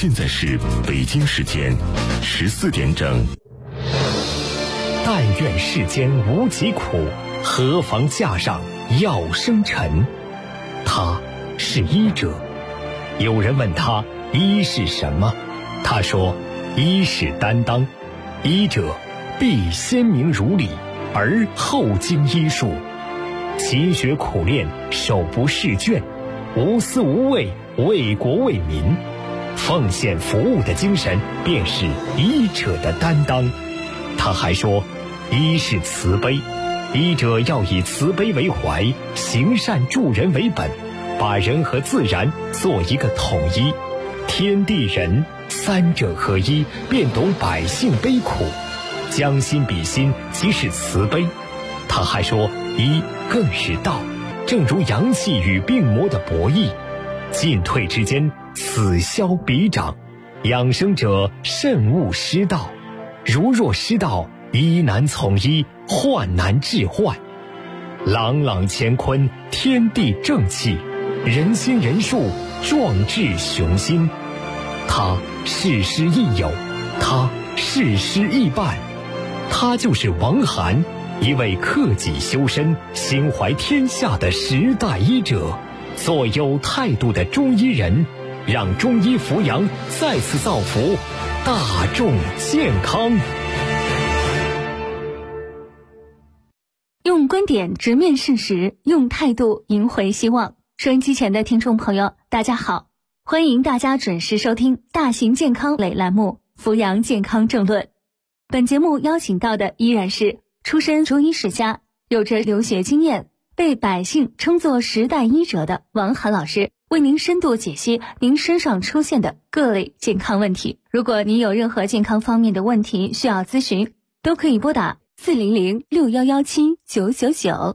现在是北京时间14点整。 但愿世间无疾苦，何妨架上药生尘。他是医者。有人问他医是什么，他说医是担当。医者必先明如理，而后经医术，勤学苦练，手不释卷，无私无畏，为国为民，奉献服务的精神便是医者的担当。他还说医是慈悲，医者要以慈悲为怀，行善助人为本，把人和自然做一个统一，天地人三者合一，便懂百姓悲苦，将心比心，即是慈悲。他还说医更是道，正如阳气与病魔的博弈，进退之间，此消彼长，养生者慎勿失道，如若失道，医难从医，患难治患。朗朗乾坤，天地正气，人心人术，壮志雄心。他事师亦友，他事师亦伴，他就是王涵，一位克己修身、心怀天下的时代医者，做有态度的中医人，让中医扶阳再次造福大众健康。 用观点直面事实，用态度赢回希望。收音机前的听众朋友，大家好，欢迎大家准时收听大型健康类栏目《扶阳健康政论》。本节目邀请到的依然是出身中医世家，有着留学经验，被百姓称作时代医者的王涵老师，为您深度解析您身上出现的各类健康问题。如果您有任何健康方面的问题需要咨询，都可以拨打400611799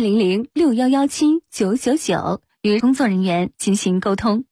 400611799与工作人员进行沟通。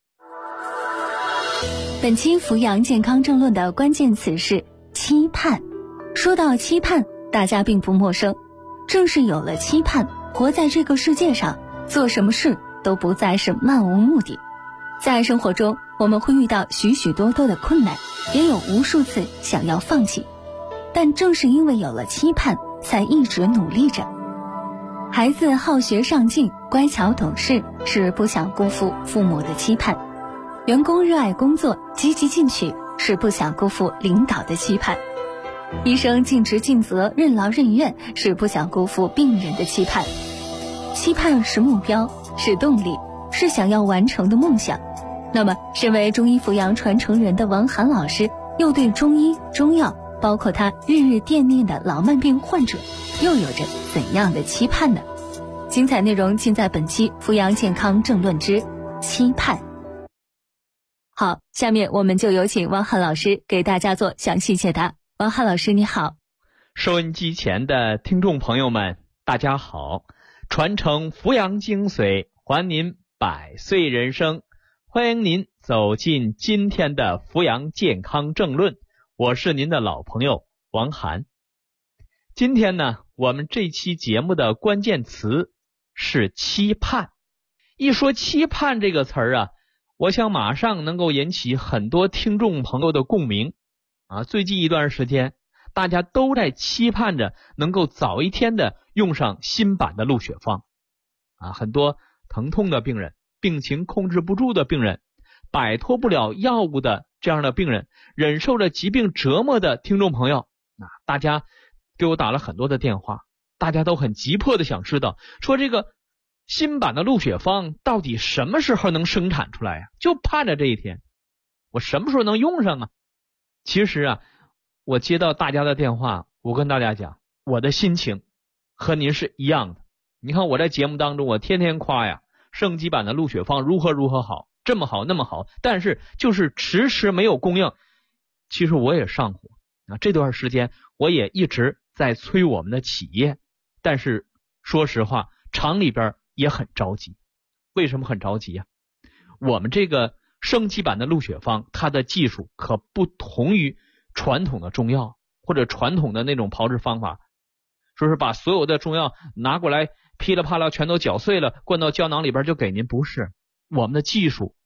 本期扶阳健康政论的关键词是期盼。说到期盼，大家并不陌生，正是有了期盼，活在这个世界上，做什么事都不再是漫无目的。在生活中，我们会遇到许许多多的困难，也有无数次想要放弃，但正是因为有了期盼，才一直努力着。孩子好学上进，乖巧懂事，是不想辜负父母的期盼；员工热爱工作，积极进取，是不想辜负领导的期盼；医生尽职尽责，任劳任怨，是不想辜负病人的期盼。期盼是目标，是动力，是想要完成的梦想。那么，身为中医扶阳传承人的王涵老师，又对中医、中药，包括他日日惦念的老慢病患者，又有着怎样的期盼呢？精彩内容尽在本期扶阳健康政论之期盼。好，下面我们就有请王涵老师给大家做详细解答。王涵老师你好。 收音机前的听众朋友们大家好，传承扶阳精髓，还您百岁人生，欢迎您走进今天的扶阳健康政论，我是您的老朋友王涵。今天呢，我们这期节目的关键词是期盼。一说期盼这个词儿啊，我想马上能够引起很多听众朋友的共鸣啊。最近一段时间，大家都在期盼着能够早一天的用上新版的鹿血方啊。很多疼痛的病人，病情控制不住的病人，摆脱不了药物的这样的病人，忍受着疾病折磨的听众朋友啊，大家给我打了很多的电话，大家都很急迫的想知道，说这个新版的鹿血方到底什么时候能生产出来呀？就盼着这一天，我什么时候能用上啊？其实啊，我接到大家的电话，我跟大家讲，我的心情和您是一样的。你看我在节目当中，我天天夸呀，升级版的鹿血方如何如何好，这么好那么好，但是就是迟迟没有供应。其实我也上火啊，这段时间我也一直在催我们的企业，但是说实话，厂里边也很着急。为什么很着急啊？我们这个升级版的鹿血方，它的技术可不同于传统的中药或者传统的那种炮制方法，说是把所有的中药拿过来噼里啪啦全都搅碎了，灌到胶囊里边就给您，不是。我们的技术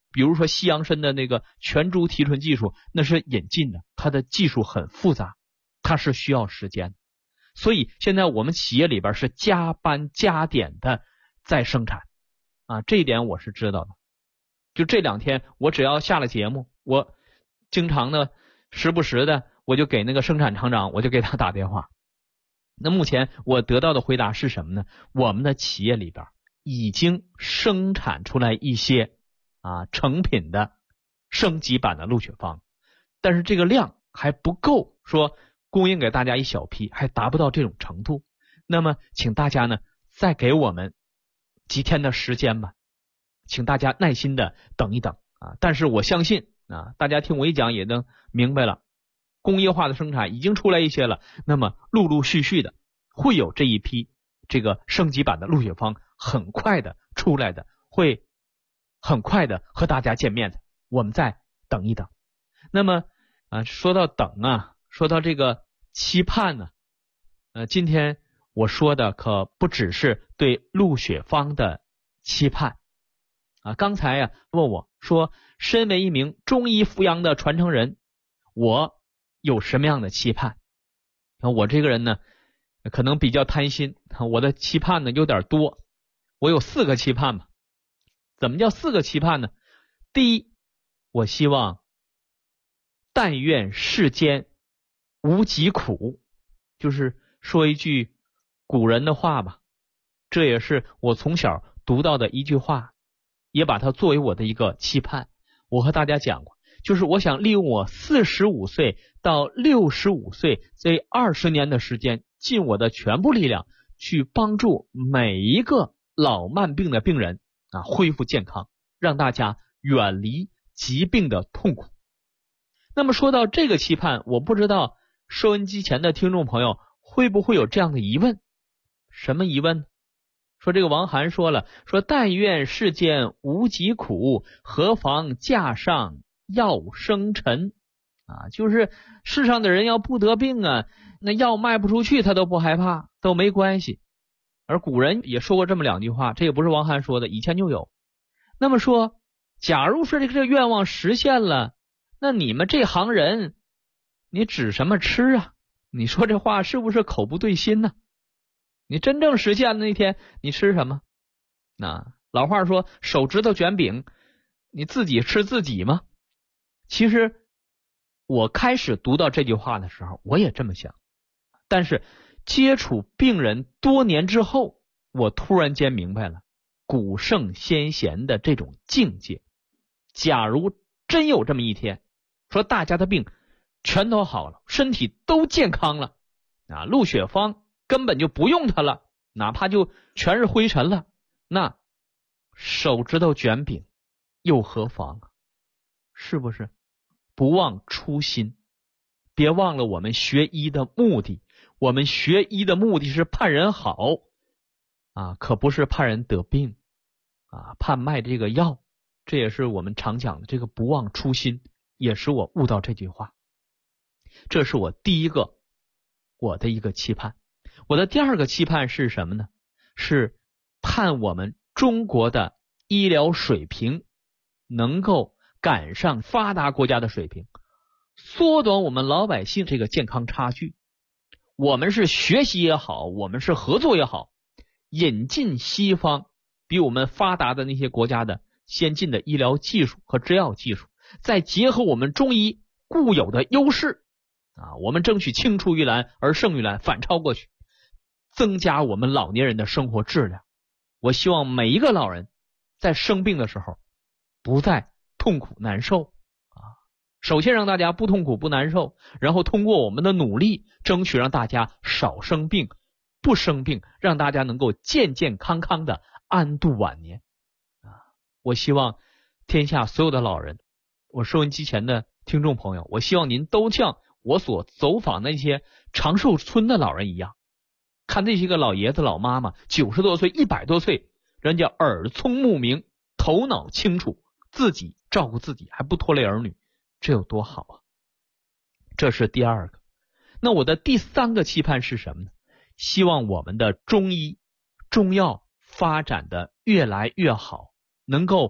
比如说西洋参的那个全株提纯技术，那是引进的，它的技术很复杂，它是需要时间。所以现在我们企业里边是加班加点的在生产啊，这一点我是知道的。就这2天我只要下了节目，我经常的时不时的我就给那个生产厂长，我就给他打电话。那目前我得到的回答是什么呢？我们的企业里边已经生产出来一些成品的升级版的鹿血芳，但是这个量还不够说供应给大家一小批，还达不到这种程度。那么请大家呢再给我们几天的时间吧，请大家耐心的等一等但是我相信大家听我一讲也能明白了，工业化的生产已经出来一些了，那么陆陆续续的会有这一批这个升级版的鹿血芳很快的出来的，会很快的和大家见面的，我们再等一等。那么说到等说到这个期盼呢今天我说的可不只是对鹿血芳的期盼刚才问我说，身为一名中医扶阳的传承人，我有什么样的期盼？我这个人呢可能比较贪心，我的期盼呢有点多，我有4个期盼吧。怎么叫4个期盼呢？第一，我希望但愿世间无疾苦，就是说一句古人的话吧，这也是我从小读到的一句话，也把它作为我的一个期盼。我和大家讲过，就是我想利用我45岁到65岁这20年的时间，尽我的全部力量去帮助每一个老慢病的病人恢复健康，让大家远离疾病的痛苦。那么说到这个期盼，我不知道收音机前的听众朋友会不会有这样的疑问？什么疑问呢？说这个王涵说了，说但愿世间无疾苦，何妨架上药生尘就是世上的人要不得病那药卖不出去他都不害怕，都没关系。而古人也说过这么2句话，这也不是王涵说的，以前就有。那么说假如说这个愿望实现了，那你们这行人你指什么吃你说这话是不是口不对心呢？你真正实现的那天你吃什么？老话说手指头卷饼，你自己吃自己吗？其实我开始读到这句话的时候我也这么想，但是接触病人多年之后，我突然间明白了古圣先贤的这种境界。假如真有这么一天，说大家的病全都好了，身体都健康了鹿血芳根本就不用它了，哪怕就全是灰尘了，那手指头卷饼又何妨是不是？不忘初心，别忘了我们学医的目的。我们学医的目的是盼人好可不是盼人得病盼卖这个药。这也是我们常讲的这个不忘初心，也使我悟到这句话。这是我第一个我的一个期盼。我的第2个期盼是什么呢？是盼我们中国的医疗水平能够赶上发达国家的水平，缩短我们老百姓这个健康差距。我们是学习也好，我们是合作也好，引进西方比我们发达的那些国家的先进的医疗技术和制药技术，再结合我们中医固有的优势我们争取青出于蓝而胜于蓝，反超过去，增加我们老年人的生活质量。我希望每一个老人在生病的时候不再痛苦难受首先让大家不痛苦不难受，然后通过我们的努力争取让大家少生病不生病，让大家能够健健康康的安度晚年我希望天下所有的老人，我收音机前的听众朋友，我希望您都像我所走访那些长寿村的老人一样，看那些个老爷子老妈妈90多岁100多岁，人家耳聪目明头脑清楚，自己照顾自己还不拖累儿女，这有多好这是第2个。那我的第3个期盼是什么呢？希望我们的中医中药发展的越来越好，能够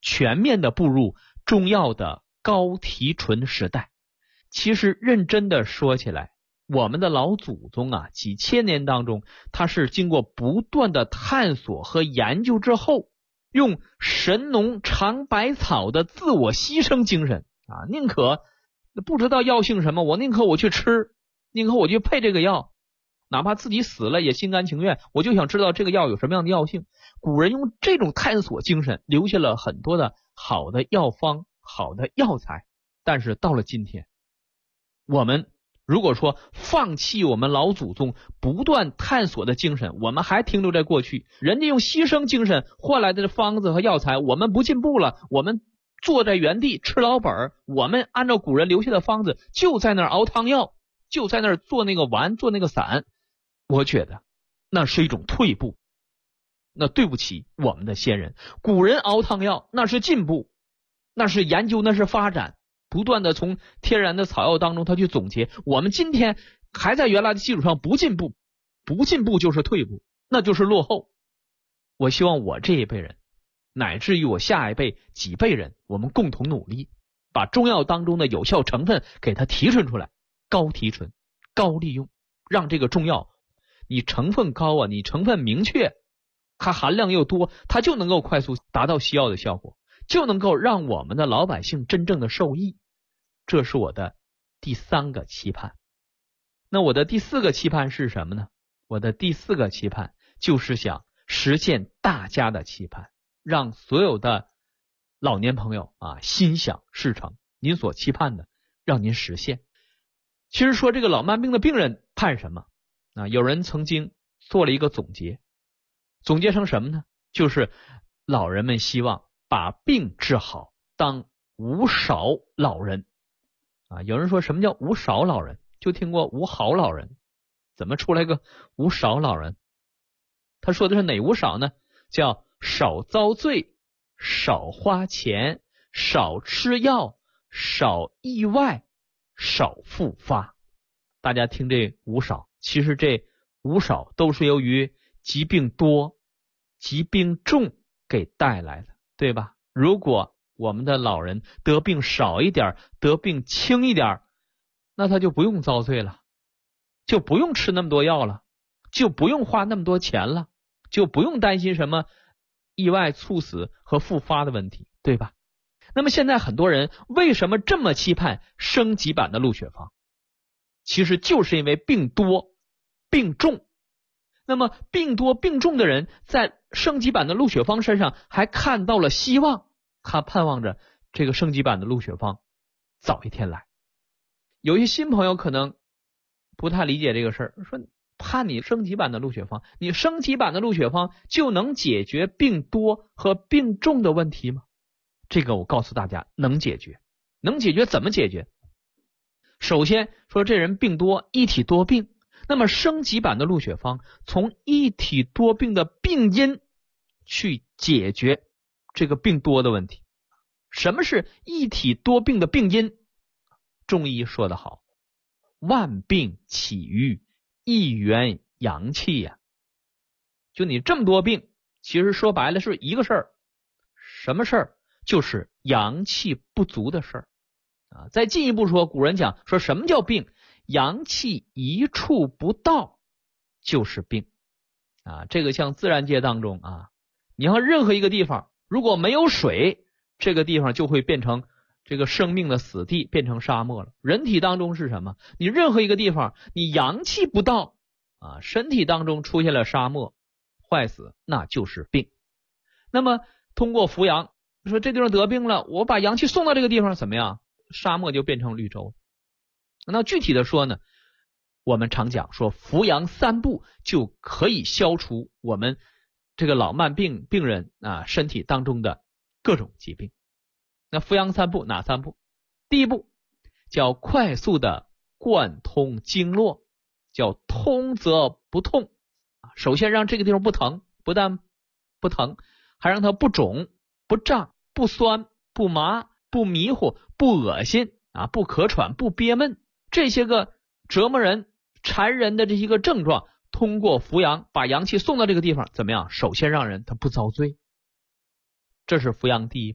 全面的步入中药的高提纯时代。其实认真的说起来，我们的老祖宗啊，几千年当中，他是经过不断的探索和研究之后，用神农尝百草的自我牺牲精神啊，宁可不知道药性什么，我宁可我去吃，宁可我去配这个药，哪怕自己死了也心甘情愿，我就想知道这个药有什么样的药性。古人用这种探索精神留下了很多的好的药方、好的药材。但是到了今天，我们如果说放弃我们老祖宗不断探索的精神，我们还停留在过去，人家用牺牲精神换来的方子和药材，我们不进步了，我们坐在原地吃老本，我们按照古人留下的方子就在那儿熬汤药，就在那儿做那个丸，做那个散，我觉得那是一种退步。那对不起我们的先人，古人熬汤药那是进步，那是研究，那是发展，不断的从天然的草药当中他去总结。我们今天还在原来的基础上不进步，不进步就是退步，那就是落后。我希望我这一辈人乃至于我下一辈几辈人，我们共同努力，把中药当中的有效成分给它提纯出来，高提纯、高利用，让这个中药你成分高啊，你成分明确，它含量又多，它就能够快速达到西药的效果，就能够让我们的老百姓真正的受益。这是我的第3个期盼。那我的第4个期盼是什么呢？我的第4个期盼就是想实现大家的期盼，让所有的老年朋友啊心想事成，您所期盼的让您实现。其实说这个老慢病的病人盼什么啊？有人曾经做了一个总结，总结成什么呢？就是老人们希望把病治好，当无少老人啊。有人说什么叫无少老人？就听过无好老人，怎么出来个无少老人？他说的是哪无少呢？叫少遭罪，少花钱，少吃药，少意外，少复发。大家听这无少，其实这无少都是由于疾病多、疾病重给带来的，对吧？如果我们的老人得病少一点，得病轻一点，那他就不用遭罪了，就不用吃那么多药了，就不用花那么多钱了，就不用担心什么意外猝死和复发的问题，对吧？那么现在很多人为什么这么期盼升级版的鹿血方？其实就是因为病多病重。那么病多病重的人在升级版的鹿血方身上还看到了希望，他盼望着这个升级版的鹿血方早一天来。有一些新朋友可能不太理解这个事儿，说盼你升级版的鹿血方，你升级版的鹿血方就能解决病多和病重的问题吗？这个我告诉大家能解决。能解决怎么解决？首先说这人病多，一体多病，那么升级版的鹿血方从一体多病的病因去解决这个病多的问题。什么是一体多病的病因？中医说得好，万病起于一元阳气呀。就你这么多病，其实说白了是一个事儿，什么事儿？就是阳气不足的事儿啊。再进一步说，古人讲说什么叫病？阳气一处不到就是病啊。这个像自然界当中啊，你要任何一个地方如果没有水，这个地方就会变成这个生命的死地，变成沙漠了。人体当中是什么？你任何一个地方你阳气不到啊，身体当中出现了沙漠，坏死，那就是病。那么通过扶阳，说这地方得病了，我把阳气送到这个地方怎么样？沙漠就变成绿洲。那具体的说呢，我们常讲说扶阳3步就可以消除我们这个老慢病病人啊身体当中的各种疾病。那扶阳3步哪3步？第一步叫快速的贯通经络，叫通则不痛。首先让这个地方不疼，不但不疼，还让它不肿、不胀、不酸、不麻、不迷糊、不恶心啊，不咳喘、不憋闷，这些个折磨人、缠人的这些个症状，通过扶阳把阳气送到这个地方，怎么样？首先让人他不遭罪，这是扶阳第一步。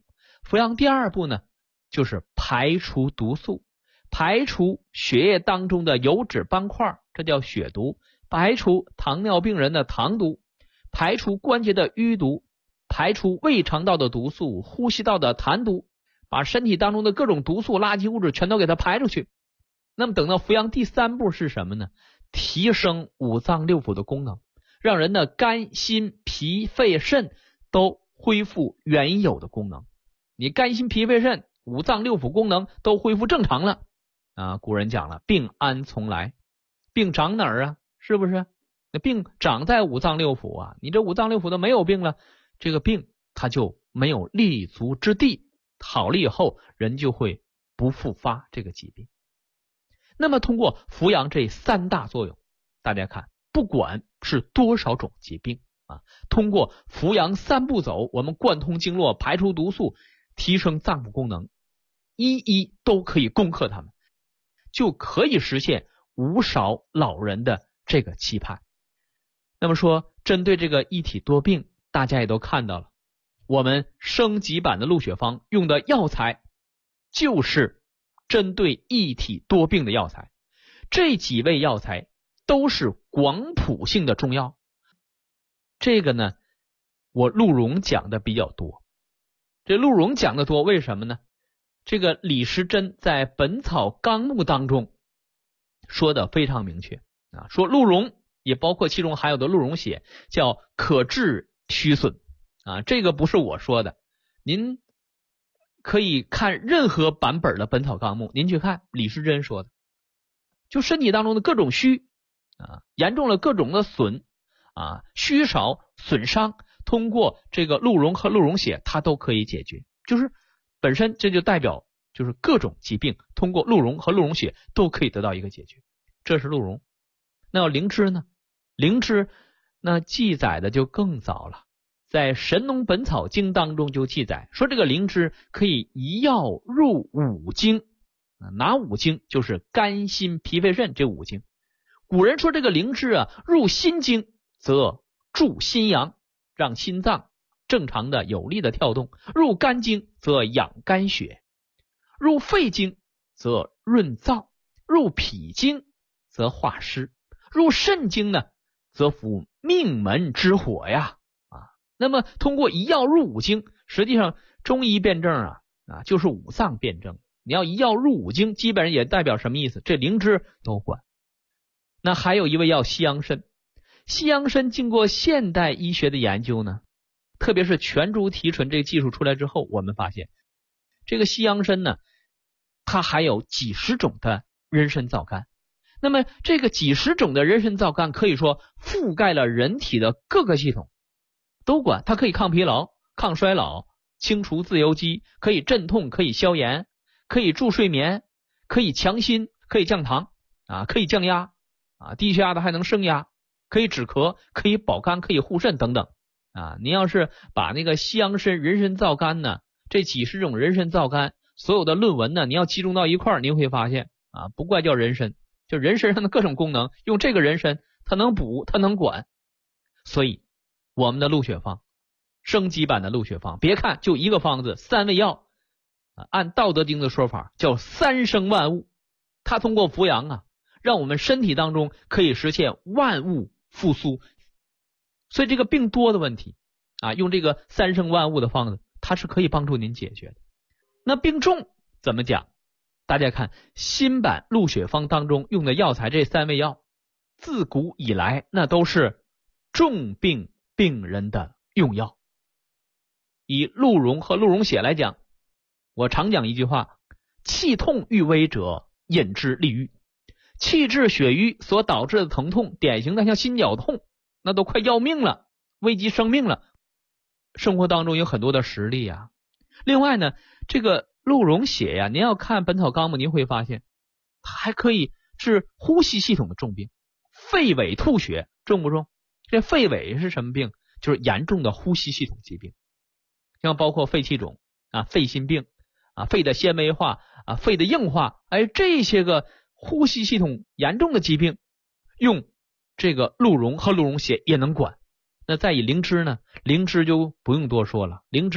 服药第二步呢，就是排除毒素，排除血液当中的油脂斑块，这叫血毒，排除糖尿病人的糖毒，排除关节的淤毒，排除胃肠道的毒素，呼吸道的痰毒，把身体当中的各种毒素垃圾物质全都给它排出去。那么等到服药第三步是什么呢？提升五脏六腑的功能，让人的肝心脾肺肾都恢复原有的功能。你肝心脾肺肾五脏六腑功能都恢复正常了啊，古人讲了，病安从来？病长哪儿啊？是不是？那病长在五脏六腑啊，你这五脏六腑都没有病了，这个病它就没有立足之地，好了以后人就会不复发这个疾病。那么通过扶阳这三大作用，大家看，不管是多少种疾病啊，通过扶阳三步走，我们贯通经络，排除毒素，提升脏腑功能，一一都可以攻克它们，就可以实现无少老人的这个期盼。那么说，针对这个一体多病，大家也都看到了，我们升级版的鹿血方用的药材就是针对一体多病的药材，这几味药材都是广谱性的中药。这个呢，我鹿茸讲的比较多。这鹿茸讲的多，为什么呢？这个李时珍在《本草纲目》当中说的非常明确啊，说鹿茸也包括其中含有的鹿茸血叫可治虚损啊，这个不是我说的，您可以看任何版本的《本草纲目》，您去看李时珍说的，就身体当中的各种虚啊，严重了各种的损啊，虚少损伤，通过这个鹿茸和鹿茸血它都可以解决，就是本身这就代表就是各种疾病通过鹿茸和鹿茸血都可以得到一个解决。这是鹿茸。那要灵芝呢？灵芝那记载的就更早了，在《神农本草经》当中就记载说，这个灵芝可以一药入五经，哪五经？就是肝心脾肺肾这五经。古人说这个灵芝啊，入心经则助心阳，让心脏正常的有力的跳动；入肝经则养肝血；入肺经则润燥；入脾经则化湿；入肾经呢，则抚命门之火呀。那么通过一药入五经，实际上中医辨证啊就是五脏辨证。你要一药入五经，基本上也代表什么意思？这灵芝都管。那还有一味药西洋参，西洋参经过现代医学的研究呢，特别是全株提纯这个技术出来之后，我们发现这个西洋参呢，它还有几十种的人参皂苷。那么这个几十种的人参皂苷可以说覆盖了人体的各个系统，都管。它可以抗疲劳、抗衰老、清除自由基，可以镇痛，可以消炎，可以助睡眠，可以强心，可以降糖啊，可以降压啊，低血压的还能升压，可以止咳，可以保肝，可以护肾等等啊。您要是把那个西洋参、人参皂苷呢，这几十种人参皂苷所有的论文呢，你要集中到一块儿，您会发现啊，不怪叫人参，就人身上的各种功能，用这个人参它能补，它能管。所以我们的鹿血方，升级版的鹿血方，别看就一个方子三味药按道德经的说法叫三生万物，它通过扶阳啊，让我们身体当中可以实现万物复苏。所以这个病多的问题啊，用这个三生万物的方子，它是可以帮助您解决的。那病重怎么讲？大家看新版鹿血方当中用的药材，这三味药自古以来那都是重病病人的用药。以鹿茸和鹿茸血来讲，我常讲一句话，气痛欲危者饮之利郁。气滞血瘀所导致的疼痛，典型的像心绞痛，那都快要命了，危及生命了。生活当中有很多的实例啊。另外呢，这个鹿茸血呀，您要看《本草纲目》，您会发现它还可以治呼吸系统的重病。肺痿吐血重不重？这肺痿是什么病？就是严重的呼吸系统疾病，像包括肺气肿啊、肺心病啊、肺的纤维化啊、肺的硬化，这些个呼吸系统严重的疾病，用这个鹿茸和鹿茸血也能管。那再以灵芝呢，灵芝就不用多说了，灵芝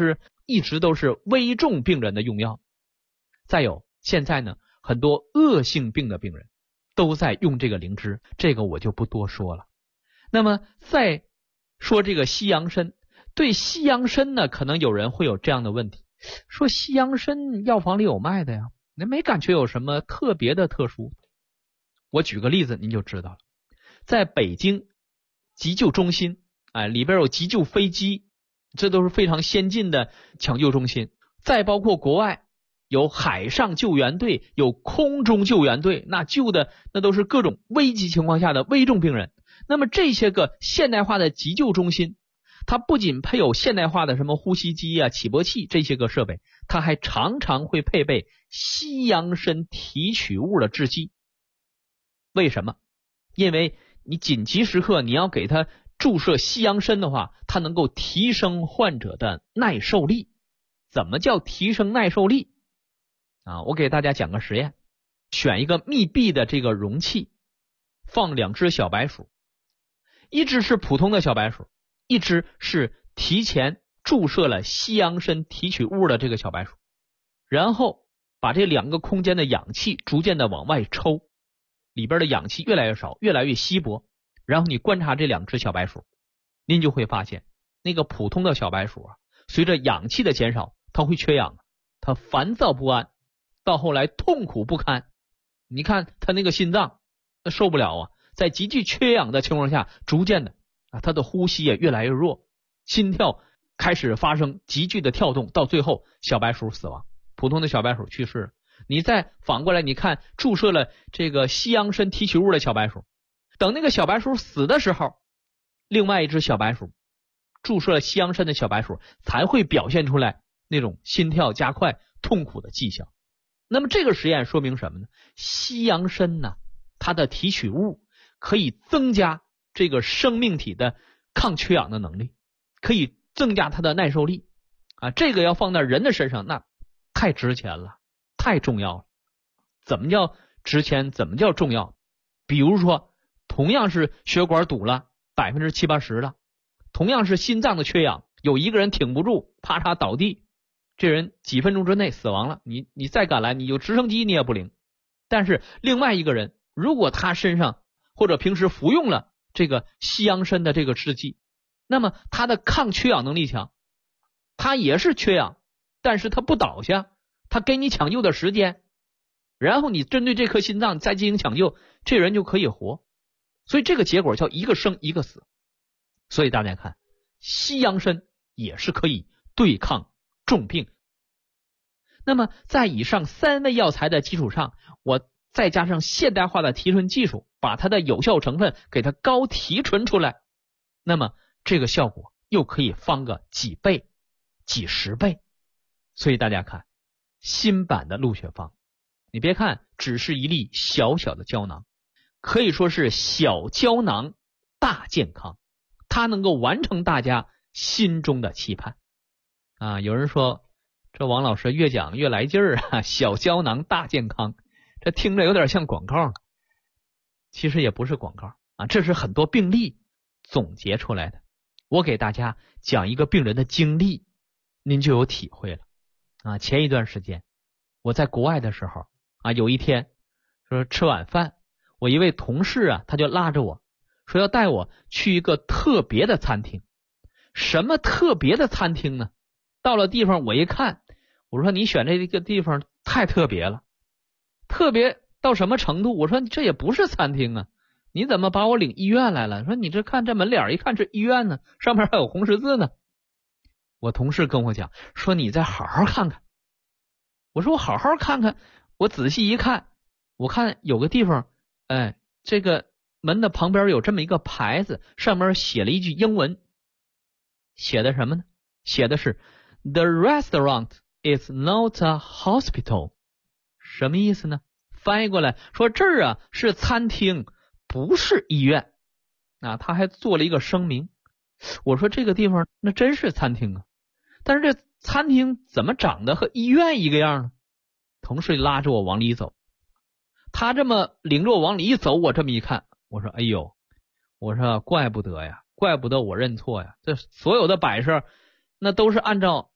一直都是危重病人的用药。再有，现在呢，很多恶性病的病人都在用这个灵芝，这个我就不多说了。那么再说这个西洋参，对西洋参呢，可能有人会有这样的问题，说西洋参药房里有卖的呀，那没感觉有什么特别的特殊。我举个例子您就知道了，在北京急救中心，里边有急救飞机，这都是非常先进的抢救中心。再包括国外有海上救援队，有空中救援队，那救的那都是各种危急情况下的危重病人。那么这些个现代化的急救中心，它不仅配有现代化的什么呼吸机啊、起搏器这些个设备，它还常常会配备西洋参提取物的制剂。为什么？因为你紧急时刻你要给他注射西洋参的话，它能够提升患者的耐受力。怎么叫提升耐受力？我给大家讲个实验，选一个密闭的这个容器，放2只小白鼠，一只是普通的小白鼠，一只是提前注射了西洋参提取物的这个小白鼠，然后把这2个空间的氧气逐渐的往外抽，里边的氧气越来越少，越来越稀薄，然后你观察这2只小白鼠，您就会发现那个普通的小白鼠随着氧气的减少，它会缺氧，它烦躁不安，到后来痛苦不堪。你看它那个心脏受不了在急剧缺氧的情况下，逐渐的它的呼吸也越来越弱，心跳开始发生急剧的跳动，到最后小白鼠死亡，普通的小白鼠去世了。你再反过来，你看注射了这个西洋参提取物的小白鼠，等那个小白鼠死的时候，另外一只小白鼠注射了西洋参的小白鼠才会表现出来那种心跳加快、痛苦的迹象。那么这个实验说明什么呢？西洋参呢，它的提取物可以增加这个生命体的抗缺氧的能力，可以增加它的耐受力这个要放在人的身上，那太值钱了，太重要了。怎么叫值钱？怎么叫重要？比如说，同样是血管堵了70-80%了，同样是心脏的缺氧，有一个人挺不住，啪嚓倒地，这人几分钟之内死亡了，你再赶来，你有直升机你也不灵。但是另外一个人，如果他身上或者平时服用了这个西洋参的这个制剂，那么他的抗缺氧能力强，他也是缺氧，但是他不倒下，他给你抢救的时间，然后你针对这颗心脏再进行抢救，这人就可以活。所以这个结果叫一个生一个死。所以大家看，西洋参也是可以对抗重病。那么在以上3味药材的基础上，我再加上现代化的提纯技术，把它的有效成分给它高提纯出来，那么这个效果又可以翻个几倍、几十倍。所以大家看新版的鹿血芳，你别看只是一粒小小的胶囊，可以说是小胶囊大健康，它能够完成大家心中的期盼有人说这王老师越讲越来劲儿小胶囊大健康，这听着有点像广告。其实也不是广告这是很多病例总结出来的。我给大家讲一个病人的经历，您就有体会了前一段时间我在国外的时候有一天说吃晚饭，我一位同事他就拉着我说要带我去一个特别的餐厅。什么特别的餐厅呢？到了地方我一看，我说你选这个地方太特别了，特别到什么程度？我说这也不是餐厅你怎么把我领医院来了？说你这看这门脸一看是医院呢，上面还有红十字呢。我同事跟我讲说你再好好看看。我说我好好看看，我仔细一看，我看有个地方这个门的旁边有这么一个牌子，上面写了一句英文，写的什么呢？写的是 The restaurant is not a hospital。 什么意思呢？翻译过来说这儿是餐厅，不是医院他还做了一个声明。我说这个地方那真是餐厅但是这餐厅怎么长得和医院一个样呢？同事拉着我往里走，他这么领着我往里一走，我这么一看，我说哎呦，我说怪不得我认错呀，这所有的摆设那都是按照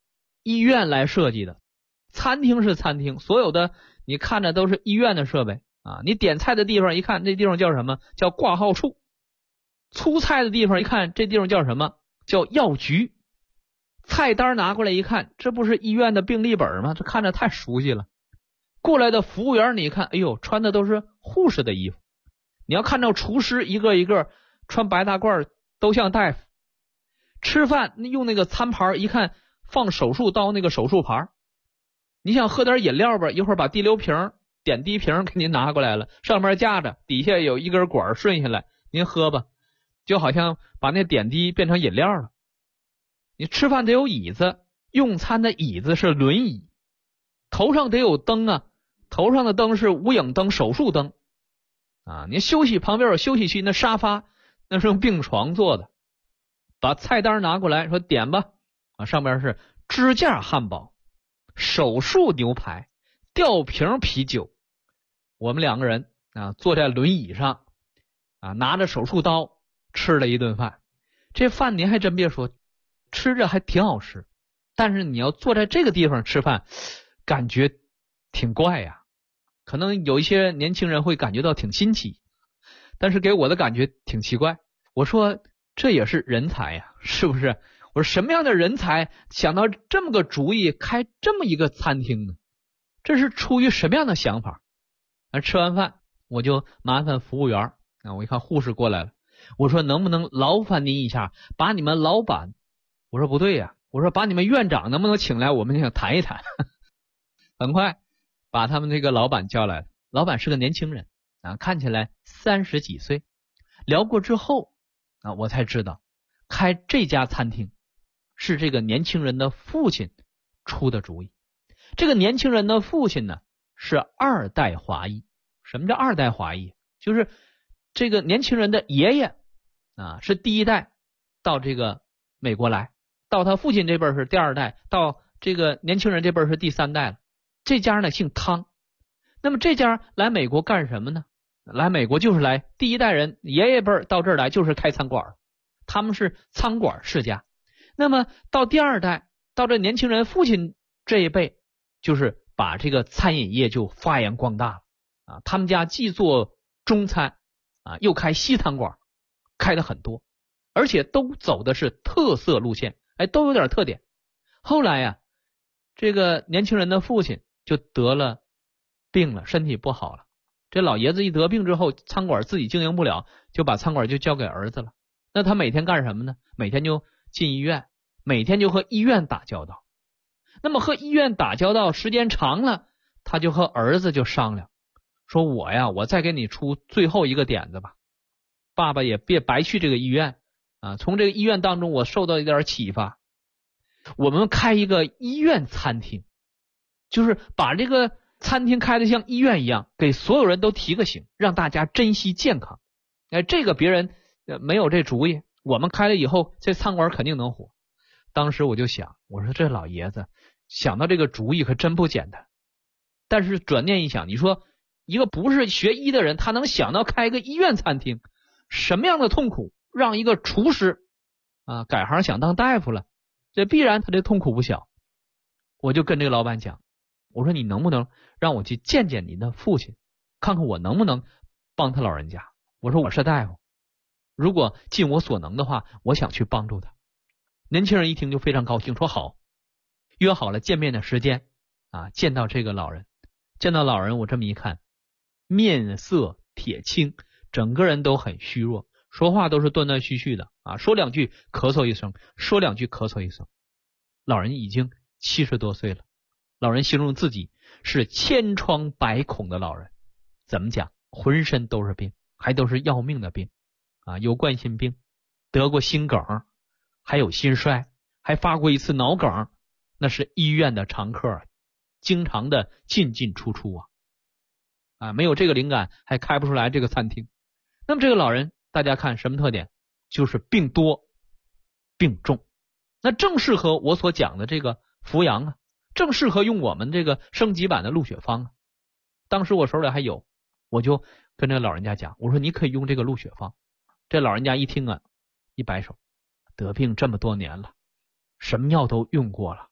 医院来设计的，餐厅是餐厅，所有的你看着都是医院的设备啊。你点菜的地方一看，这地方叫什么？叫挂号处。出菜的地方一看，这地方叫什么？叫药局。菜单拿过来一看，这不是医院的病历本吗？这看着太熟悉了。过来的服务员你一看，哎呦，穿的都是护士的衣服。你要看到厨师一个一个穿白大褂，都像大夫。吃饭用那个餐盘一看，放手术刀那个手术盘。你想喝点饮料吧，一会儿把滴流瓶、点滴瓶给您拿过来了，上面架着，底下有一根管顺下来，您喝吧，就好像把那点滴变成饮料了。你吃饭得有椅子，用餐的椅子是轮椅，头上得有灯啊，头上的灯是无影灯、手术灯啊。你休息旁边有休息区，那沙发那是用病床做的。把菜单拿过来说点吧啊，上边是支架汉堡、手术牛排、吊瓶啤酒。我们两个人啊坐在轮椅上啊，拿着手术刀吃了一顿饭。这饭您还真别说，吃着还挺好吃，但是你要坐在这个地方吃饭，感觉挺怪呀。可能有一些年轻人会感觉到挺新奇，但是给我的感觉挺奇怪。我说这也是人才呀，是不是？我说什么样的人才想到这么个主意，开这么一个餐厅呢？这是出于什么样的想法？吃完饭我就麻烦服务员啊，我一看护士过来了，我说能不能劳烦您一下，把你们老板，我说不对呀，我说把你们院长能不能请来，我们想谈一谈。很快把他们这个老板叫来了，老板是个年轻人啊，看起来30几岁。聊过之后啊，我才知道开这家餐厅是这个年轻人的父亲出的主意。这个年轻人的父亲呢是2代华裔。什么叫2代华裔？就是这个年轻人的爷爷啊是第1代到这个美国来，到他父亲这辈是第2代，到这个年轻人这辈是第3代了。这家呢姓汤。那么这家来美国干什么呢？来美国就是来第1代人爷爷辈到这儿来就是开餐馆，他们是餐馆世家。那么到第2代，到这年轻人父亲这一辈，就是把这个餐饮业就发扬光大了啊。他们家既做中餐啊，又开西餐馆，开的很多，而且都走的是特色路线，哎，都有点特点。后来呀，这个年轻人的父亲就得了病了，身体不好了。这老爷子一得病之后，餐馆自己经营不了，就把餐馆就交给儿子了。那他每天干什么呢？每天就进医院，每天就和医院打交道。那么和医院打交道时间长了，他就和儿子就商量，说我再给你出最后一个点子吧，爸爸也别白去这个医院啊，从这个医院当中我受到一点启发，我们开一个医院餐厅，就是把这个餐厅开得像医院一样，给所有人都提个醒，让大家珍惜健康。哎，这个别人没有这主意，我们开了以后，这餐馆肯定能火。当时我就想，我说这老爷子想到这个主意可真不简单。但是转念一想，你说一个不是学医的人，他能想到开一个医院餐厅，什么样的痛苦让一个厨师啊改行想当大夫了，这必然他这痛苦不小。我就跟这个老板讲，我说你能不能让我去见见您的父亲，看看我能不能帮他老人家。我说我是大夫，如果尽我所能的话，我想去帮助他。年轻人一听就非常高兴，说好，约好了见面的时间啊，见到这个老人。见到老人我这么一看，面色铁青，整个人都很虚弱，说话都是断断续续的啊，说两句咳嗽一声，说两句咳嗽一声。老人已经70多岁了，老人形容自己是千疮百孔的老人。怎么讲？浑身都是病，还都是要命的病啊！有冠心病，得过心梗，还有心衰，还发过一次脑梗，那是医院的常客，经常的进进出出啊！没有这个灵感，还开不出来这个餐厅。那么这个老人，大家看什么特点？就是病多、病重，那正适合我所讲的这个扶阳啊，正适合用我们这个升级版的鹿血方啊。当时我手里还有，我就跟这个老人家讲，我说你可以用这个鹿血方。这老人家一听啊，一摆手，得病这么多年了，什么药都用过了，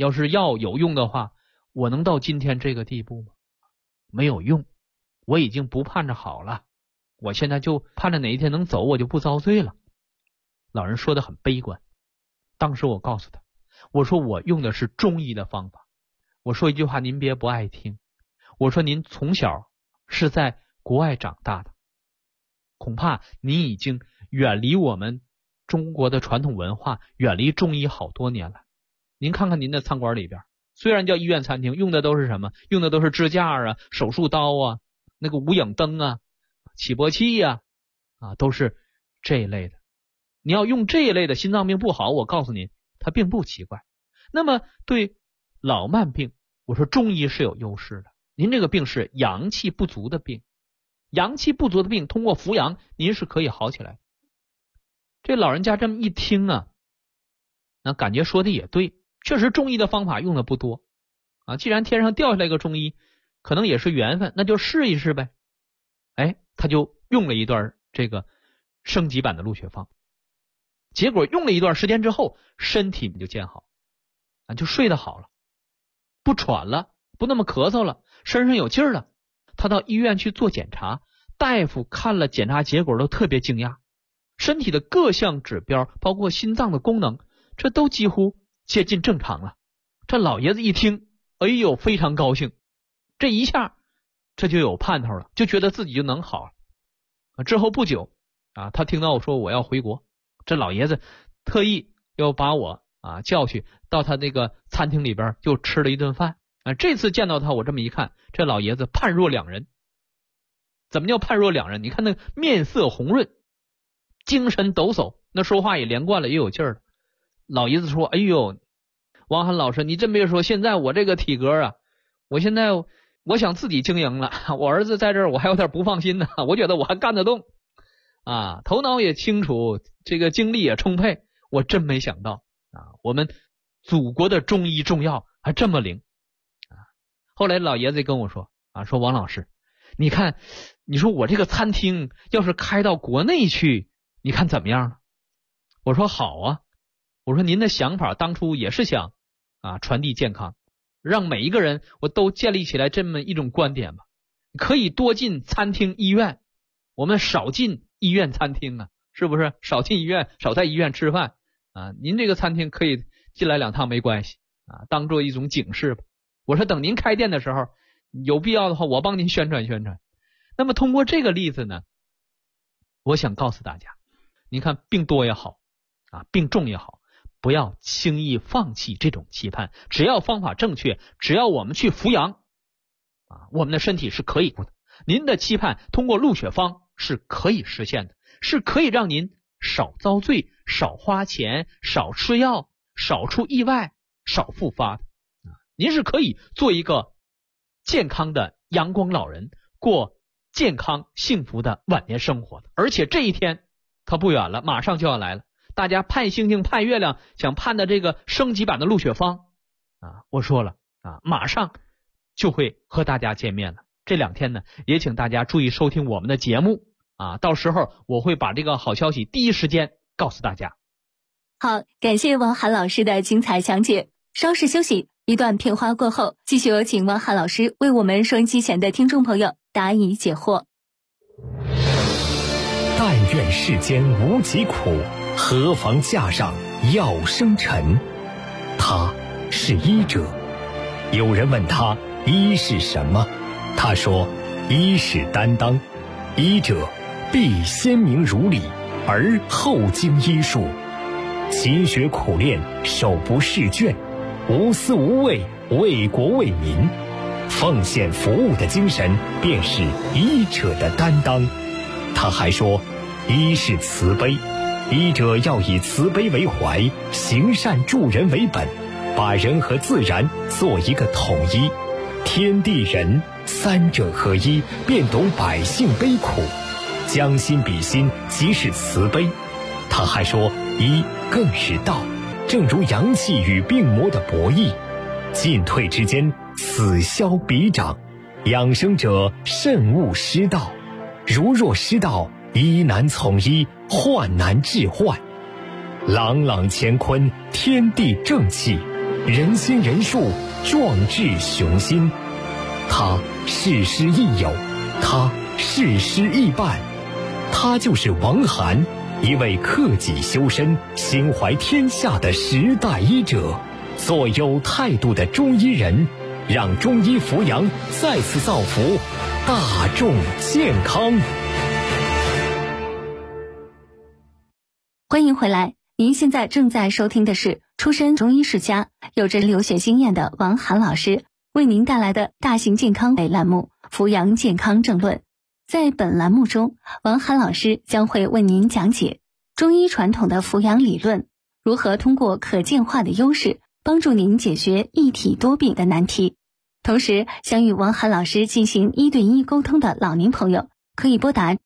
要是药有用的话，我能到今天这个地步吗？没有用，我已经不盼着好了，我现在就盼着哪一天能走，我就不遭罪了。老人说的很悲观。当时我告诉他，我说我用的是中医的方法。我说一句话您别不爱听，我说您从小是在国外长大的，恐怕您已经远离我们中国的传统文化，远离中医好多年了。您看看您的餐馆里边，虽然叫医院餐厅，用的都是什么？用的都是支架啊、手术刀啊、那个无影灯啊、起搏器啊，都是这一类的。你要用这一类的，心脏病不好，我告诉您，它并不奇怪。那么对老慢病，我说中医是有优势的。您这个病是阳气不足的病，阳气不足的病通过扶阳，您是可以好起来。这老人家这么一听啊，那感觉说的也对，确实中医的方法用的不多既然天上掉下来个中医，可能也是缘分，那就试一试呗。他就用了一段这个升级版的鹿血方，结果用了一段时间之后，身体就见好就睡得好了，不喘了，不那么咳嗽了，身上有劲儿了。他到医院去做检查，大夫看了检查结果都特别惊讶，身体的各项指标，包括心脏的功能，这都几乎接近正常了。这老爷子一听，哎呦，非常高兴，这一下这就有盼头了，就觉得自己就能好了。之后不久他听到我说我要回国，这老爷子特意要把我叫去到他那个餐厅里边就吃了一顿饭这次见到他，我这么一看，这老爷子判若两人。怎么叫判若两人？你看那面色红润，精神抖擞，那说话也连贯了，也有劲儿了。老爷子说，哎呦，王涵老师，你真别说，现在我这个体格我现在我想自己经营了，我儿子在这儿我还有点不放心呢，我觉得我还干得动头脑也清楚，这个精力也充沛。我真没想到我们祖国的中医中药还这么灵后来老爷子跟我说说王老师，你看你说我这个餐厅要是开到国内去，你看怎么样呢？我说好我说您的想法当初也是想传递健康，让每一个人我都建立起来这么一种观点吧，可以多进餐厅医院，我们少进医院餐厅是不是？少进医院，少在医院吃饭您这个餐厅可以进来2趟没关系当做一种警示吧。我说等您开店的时候，有必要的话我帮您宣传宣传。那么通过这个例子呢，我想告诉大家，你看病多也好病重也好，不要轻易放弃这种期盼，只要方法正确，只要我们去扶阳我们的身体是可以的。您的期盼通过鹿血方是可以实现的，是可以让您少遭罪，少花钱，少吃药，少出意外，少复发的您是可以做一个健康的阳光老人，过健康幸福的晚年生活的。而且这一天它不远了，马上就要来了。大家盼星星盼月亮，想盼的这个升级版的鹿血方我说了马上就会和大家见面了。这2天呢，也请大家注意收听我们的节目到时候我会把这个好消息第一时间告诉大家。 好，感谢王涵老师的精彩讲解。稍事休息，一段片花过后，继续有请王涵老师为我们收音机前的听众朋友答疑解惑。 但愿世间无疾苦，何妨架上药生尘。他是医者。有人问他医是什么，他说医是担当，医者必先明如理，而后经医术，勤学苦练，手不释卷，无私无畏，为国为民，奉献服务的精神便是医者的担当。他还说医是慈悲，医者要以慈悲为怀，行善助人为本，把人和自然做一个统一，天地人3者合一，便懂百姓悲苦，将心比心，即是慈悲。他还说医更是道，正如阳气与病魔的博弈，进退之间此消彼长，养生者慎勿失道，如若失道，医难从医，患难治患。朗朗乾坤，天地正气， 人心人术，壮志雄心。他事师亦友，他事师亦伴。他就是王涵，一位克己修身、心怀天下的时代医者，做有态度的中医人，让中医扶阳再次造福大众健康。 欢迎回来，您现在正在收听的是出身中医世家、有着留学经验的王涵老师为您带来的大型健康类栏目《扶阳健康正论》。在本栏目中，王涵老师将会为您讲解中医传统的扶阳理论，如何通过可见化的优势帮助您解决一体多病的难题。同时，想与王涵老师进行1对1沟通的老年朋友，可以拨打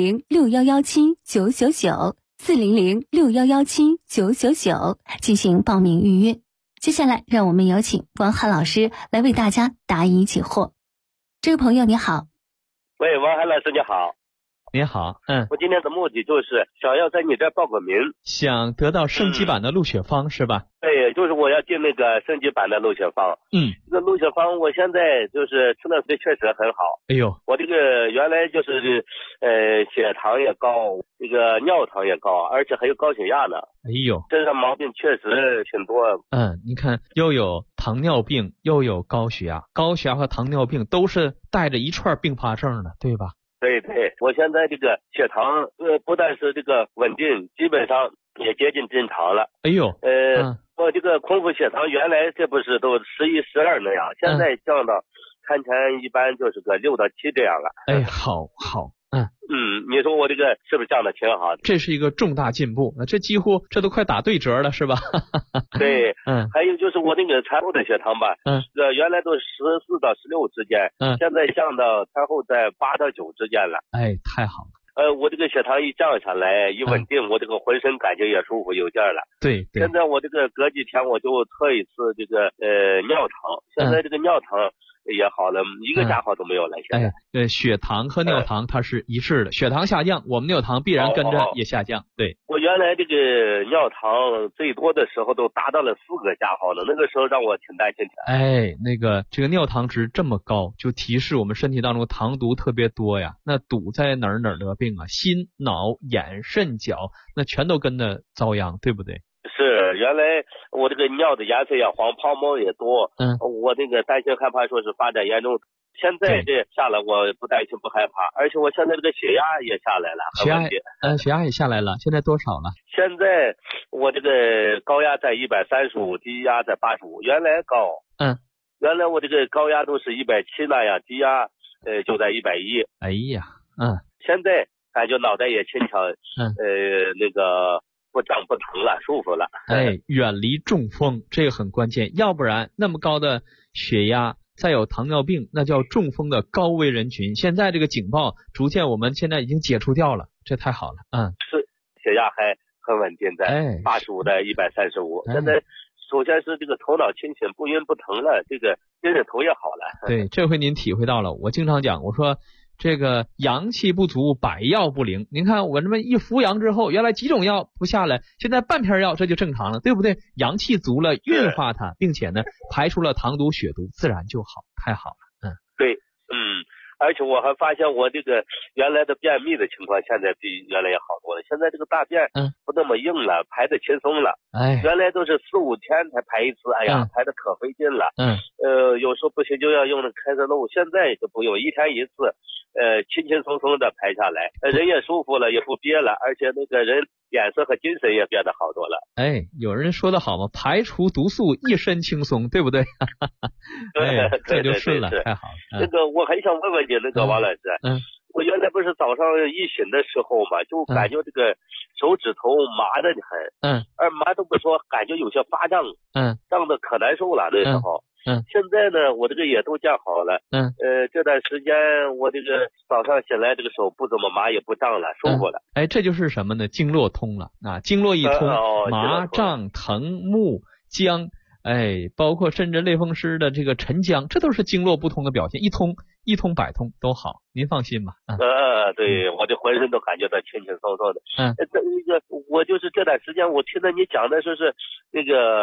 400-6117-999，400-6117-999进行报名预约。接下来，让我们有请王涵老师来为大家答疑解惑。这位朋友你好。 喂，王涵老师你好。 你好， 我今天的目的就是想要在你这儿报个名， 想得到升级版的录血方是吧？ 对，就是我要进那个升级版的录血方。这个录血方我现在就是吃的确实很好。 哎呦， 我这个原来就是血糖也高，这个尿糖也高，而且还有高血压呢。 哎呦， 身上毛病确实挺多。 你看又有糖尿病又有高血压，高血压和糖尿病都是带着一串并发症的，对吧？ 对，我现在这个血糖不但是这个稳定，基本上也接近正常了。 哎呦， 我这个空腹血糖原来这不是都11、12那样，现在降到餐前一般就是个6到7这样了。 哎，好， 你说我这个是不是降的挺好的？ 这是一个重大进步，这几乎这都快打对折了，是吧？ 对，还有就是我那个餐后的血糖吧，原来都14到16之间，现在降到餐后在8到9之间了。 哎，太好了。 我这个血糖一降下来，一稳定，我这个浑身感觉也舒服有劲儿了。 对。 现在我这个隔几天我就测一次这个尿糖，现在这个尿糖也好了，一个加号都没有了。现在血糖和尿糖它是一致的，血糖下降，我们尿糖必然跟着也下降。对， 我原来这个尿糖最多的时候都达到了4个加号了，那个时候让我挺担心的。 这个尿糖值这么高，就提示我们身体当中糖毒特别多呀。那堵在哪儿得病啊？心、脑、眼、肾、脚，那全都跟着遭殃，对不对？ 是，原来我这个尿的颜色也黄，泡沫也多，我那个担心害怕说是发展严重。现在这下来我不担心不害怕，而且我现在这个血压也下来了，很稳定。 血压也下来了，现在多少了？ 现在我这个高压在135，低压在85，原来高。原来我这个高压都是170那样，低压就在110。 哎呀， 现在感觉脑袋也轻巧，那个不胀不疼了，舒服了。 远离中风，这个很关键，要不然那么高的血压，再有糖尿病，那叫中风的高危人群。现在这个警报逐渐我们现在已经解除掉了，这太好了。 是，血压还很稳定，在85的135。现在首先是这个头脑清醒，不晕不疼了，这个精神头也好了。 对，这回您体会到了。我经常讲，我说这个阳气不足，百药不灵。您看我这么一扶阳之后，原来几种药不下来，现在半片药这就正常了，对不对？阳气足了，运化它，并且呢排出了糖毒血毒，自然就好，太好了。 对，而且我还发现我这个原来的便秘的情况现在比原来也好多了，现在这个大便不那么硬了，排的轻松了。原来都是4、5天才排一次，排的可费劲了。有时候不行就要用那开塞露，现在就不用，1天1次，轻轻松松的排下来，人也舒服了，也不憋了，而且那个人脸色和精神也变得好多了。 有人说的好嘛，排除毒素，一身轻松，对不对？这就是了，太好了。 那个我还想问问你，那个王老师，我原来不是早上一醒的时候嘛，就感觉这个手指头麻得很，而麻都不说，感觉有些发胀，胀得可难受了那时候。现在呢，我这个也都降好了。这段时间我这个早上醒来，这个手不怎么麻，也不胀了，舒服了。 这就是什么呢？经络通了啊！经络一通，麻胀疼目僵，包括甚至类风湿的这个沉僵，这都是经络不通的表现。一通百通都好，您放心吧。 对，我这浑身都感觉到轻轻松松的。我就是这段时间，我听到你讲的说是那个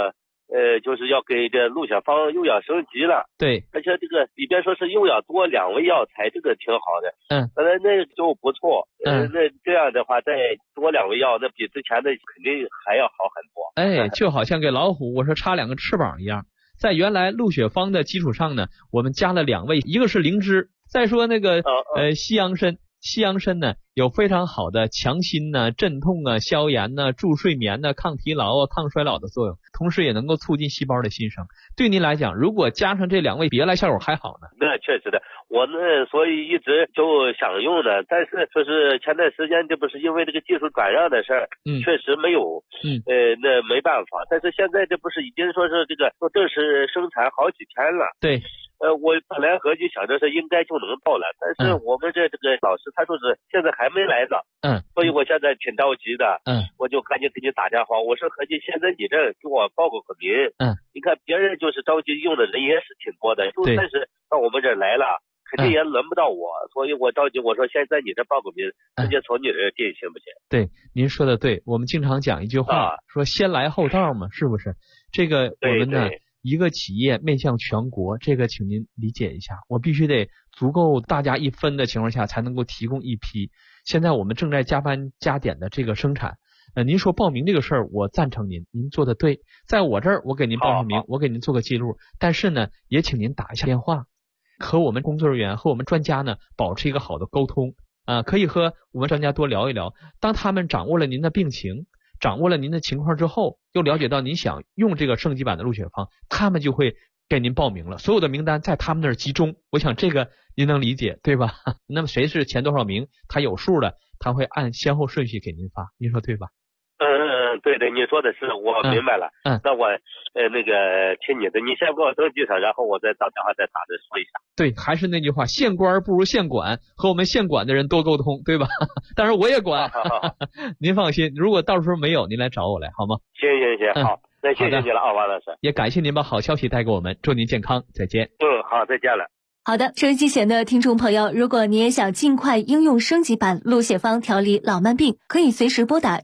就是要给这鹿血芳又要升级了。 对， 而且这个里边说是又要多2味药材，这个挺好的。那就不错。那这样的话再多2味药，那比之前的肯定还要好很多。就好像给老虎我说插2个翅膀一样，在原来鹿血芳的基础上呢，我们加了2味，一个是灵芝，再说那个西洋参。西洋参呢有非常好的强心呢、镇痛啊、消炎呢、助睡眠呢、抗疲劳啊、抗衰老的作用，同时也能够促进细胞的新生。对您来讲，如果加上这2味，别来效果还好呢。 那确实的，我呢所以一直就想用的，但是就是前段时间这不是因为这个技术转让的事儿，确实没有，那没办法。但是现在这不是已经说是这个正式生产好几天了。 对。 我本来合计想着是应该就能到了，但是我们这个老师他说是现在还没来呢。所以我现在挺着急的。我就赶紧给你打电话，我说合计现在你这给我报个名。你看别人就是着急用的人也是挺多的，就算是到我们这来了，肯定也轮不到我，所以我着急，我说现在你这报个名，直接从你这进行不行？ 对，您说的对，我们经常讲一句话，说先来后到嘛，是不是？这个我们呢一个企业面向全国，这个请您理解一下，我必须得足够大家一分的情况下才能够提供一批。现在我们正在加班加点的这个生产，您说报名这个事儿，我赞成您做的对，在我这儿我给您报上名，我给您做个记录，但是呢，也请您打一下电话，和我们工作人员和我们专家呢保持一个好的沟通可以和我们专家多聊一聊，当他们掌握了您的病情，掌握了您的情况之后，又了解到您想用这个升级版的鹿血芳，他们就会给您报名了，所有的名单在他们那儿集中，我想这个您能理解对吧？那么谁是前多少名，他有数的，他会按先后顺序给您发，您说对吧？ 对对，你说的是，我明白了。那我那个听你的，你先给我登记上，然后我再打电话再打着说一下。 对，还是那句话，县官不如县管，和我们县管的人多沟通，对吧？当然我也管。 好您放心，如果到时候没有，您来找我来好吗？ 行，好，那谢谢你了啊，王老师。 也感谢您把好消息带给我们，祝您健康，再见。 好，再见了。 好的，收音机前的听众朋友，如果你也想尽快应用升级版鹿血芳调理老慢病，可以随时拨打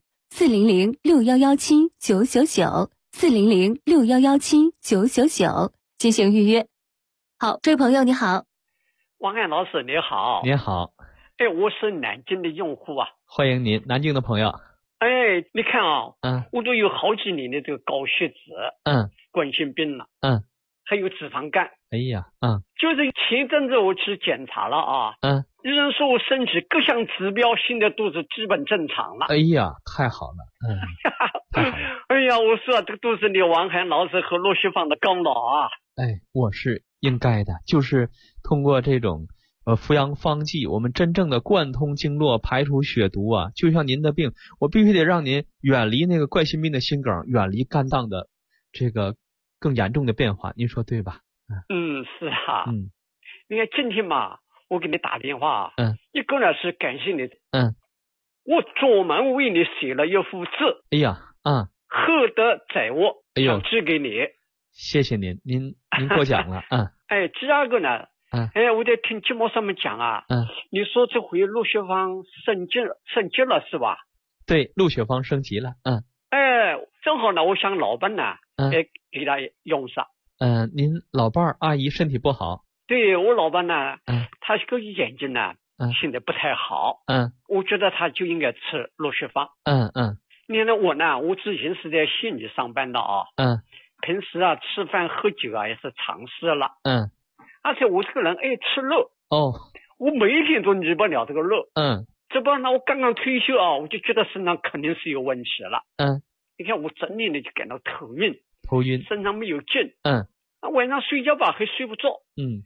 400-6117-999，400-6117-999进行预约。好，这位朋友你好。 王安老师你好。 你好。 我是南京的用户啊。 欢迎您，南京的朋友。 你看啊，我都有好几年的这个高血脂，冠心病了，还有脂肪肝。 哎呀， 就是前一阵子我去检查了啊，医生说我身体各项指标现在都是基本正常了。 哎呀，太好了，太好了。 哎呀，我说这个都是你王涵老师和鹿血芳的功劳啊。 我是应该的，就是通过这种扶阳方剂，我们真正的贯通经络，排除血毒啊。就像您的病，我必须得让您远离那个冠心病的心梗，远离肝脏的这个更严重的变化，您说对吧？ 是啊。你看今天嘛，我给你打电话，一个呢是感谢你，我专门为你写了一幅字， 哎呀， 厚德载物，想寄给你。 谢谢您过奖了。 第二个呢，我在听节目上面讲啊，你说这回鹿血芳升级了是吧？ 对，鹿血芳升级了。 正好呢，我想老伴呢，给他用上。 您老伴儿阿姨身体不好？ 对，我老伴呢，他这个眼睛呢，现在不太好。我觉得他就应该吃鹿血芳。你看我之前是在县里上班的啊。平时啊吃饭喝酒啊也是常事了。而且我这个人吃肉。我每一天都离不了这个肉。这不呢，我刚刚退休啊，我就觉得身上肯定是有问题了。你看我整天的就感到头晕，身上没有劲。晚上睡觉吧还睡不着。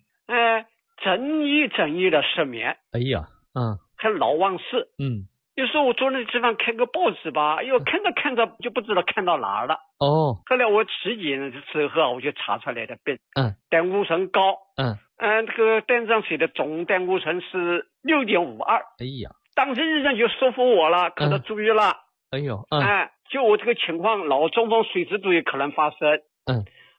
整夜的失眠。 哎呀， 还老忘事。有时候我坐那地方看个报纸吧，看着就不知道看到哪儿了。后来我体检的时候我就查出来的病，胆固醇高。这个单上写的总胆固醇是6.52。 哎呀， 当时医生就说服我了，可得注意了。 哎呦， 就我这个情况，脑中风随时都有可能发生。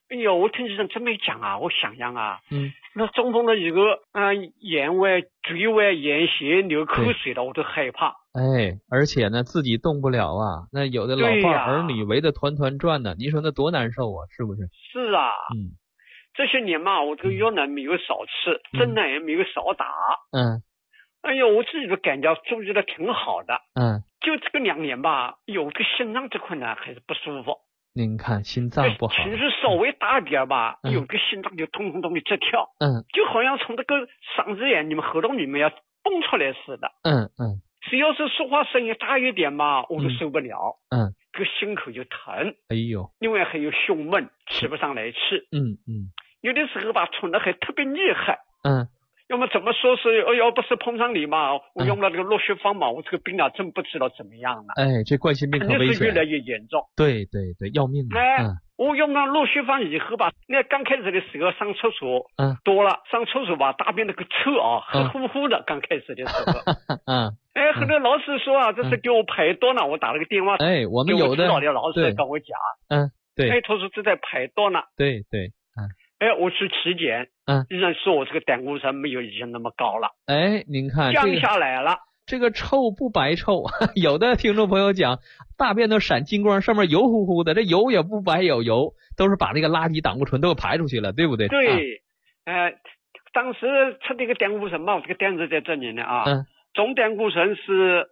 哎呦，我听医生这么一讲啊，我想想啊，那中风的一个眼外、嘴外、眼斜流口水的，我都害怕。 哎，而且呢，自己动不了啊，那有的老伴儿女围得团团转呢，你说那多难受啊，是不是？ 是啊，这些年嘛，我这个药呢没有少吃，针呢也没有少打。哎呦，我自己都感觉注意的挺好的。就这个2年吧，有个心脏这块呢还是不舒服。 您看心脏不好， 情绪稍微大点吧，有个心脏就咚咚咚的直跳。就好像从这个嗓子眼、你们喉咙里面要蹦出来似的。只要是说话声音大一点嘛，我都受不了。这个心口就疼。哎呦，另外还有胸闷，吃不上来气。有的时候吧，喘的还特别厉害。要么怎么说是要不是碰上你嘛，我用了这个落血方嘛，我这个病啊真不知道怎么样了。 哎，这冠心病可危险， 是越来越严重。 对，要命了。 我用了落血方以后吧，那刚开始的时候上厕所多了，上厕所吧大便那个臭啊，黑乎乎的。刚开始的时候，后来老师说啊，这是给我排多呢。我打了个电话， 我们有的老师跟我讲，对，他说这在排多呢。 对， 我去体检，医生说我这个胆固醇没有以前那么高了。 您看降下来了。 这个臭不白臭，有的听众朋友讲，大便都闪金光，上面油乎乎的，这油也不白有油，都是把那个垃圾胆固醇都排出去了，对不对？ 对，当时测这个胆固醇嘛，这个单子在这里呢啊，总胆固醇是